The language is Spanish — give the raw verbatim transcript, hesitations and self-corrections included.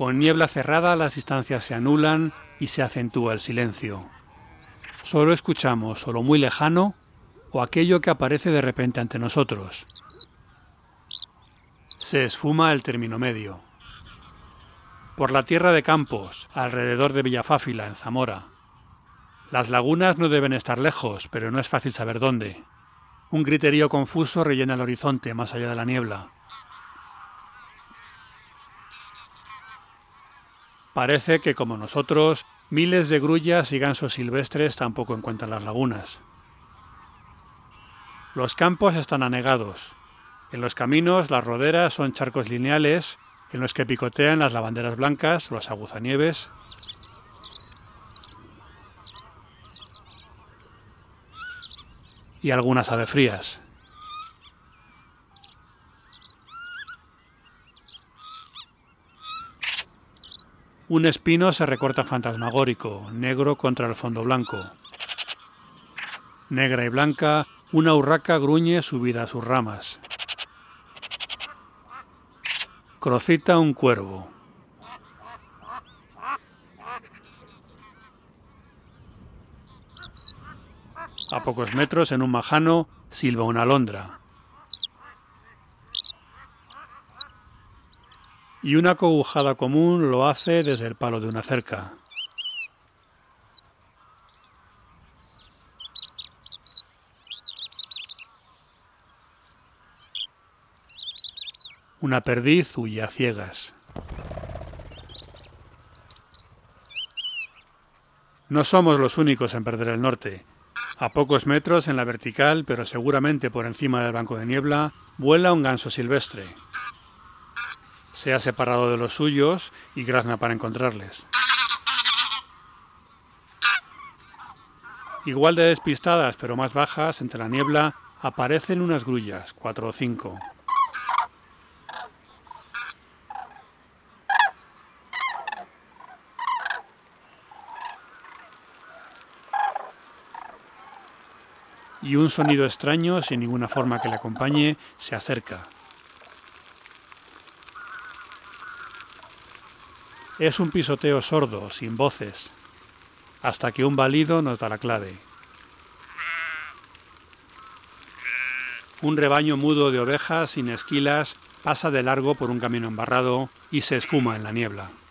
Con niebla cerrada las distancias se anulan y se acentúa el silencio. Solo escuchamos o lo muy lejano o aquello que aparece de repente ante nosotros. Se esfuma el término medio. Por la tierra de Campos, alrededor de Villafáfila, en Zamora. Las lagunas no deben estar lejos, pero no es fácil saber dónde. Un griterío confuso rellena el horizonte más allá de la niebla. Parece que, como nosotros, miles de grullas y gansos silvestres tampoco encuentran las lagunas. Los campos están anegados. En los caminos, las roderas son charcos lineales en los que picotean las lavanderas blancas, los aguzanieves y algunas avefrías. Un espino se recorta fantasmagórico, negro contra el fondo blanco. Negra y blanca, una urraca gruñe subida a sus ramas. Crocita un cuervo. A pocos metros, en un majano, silba una alondra. Y una cogujada común lo hace desde el palo de una cerca. Una perdiz huye a ciegas. No somos los únicos en perder el norte. A pocos metros en la vertical, pero seguramente por encima del banco de niebla, vuela un ganso silvestre. Se ha separado de los suyos y grazna para encontrarles. Igual de despistadas, pero más bajas, entre la niebla, aparecen unas grullas, cuatro o cinco. Y un sonido extraño, sin ninguna forma que le acompañe, se acerca. Es un pisoteo sordo, sin voces, hasta que un balido nos da la clave. Un rebaño mudo de ovejas sin esquilas pasa de largo por un camino embarrado y se esfuma en la niebla.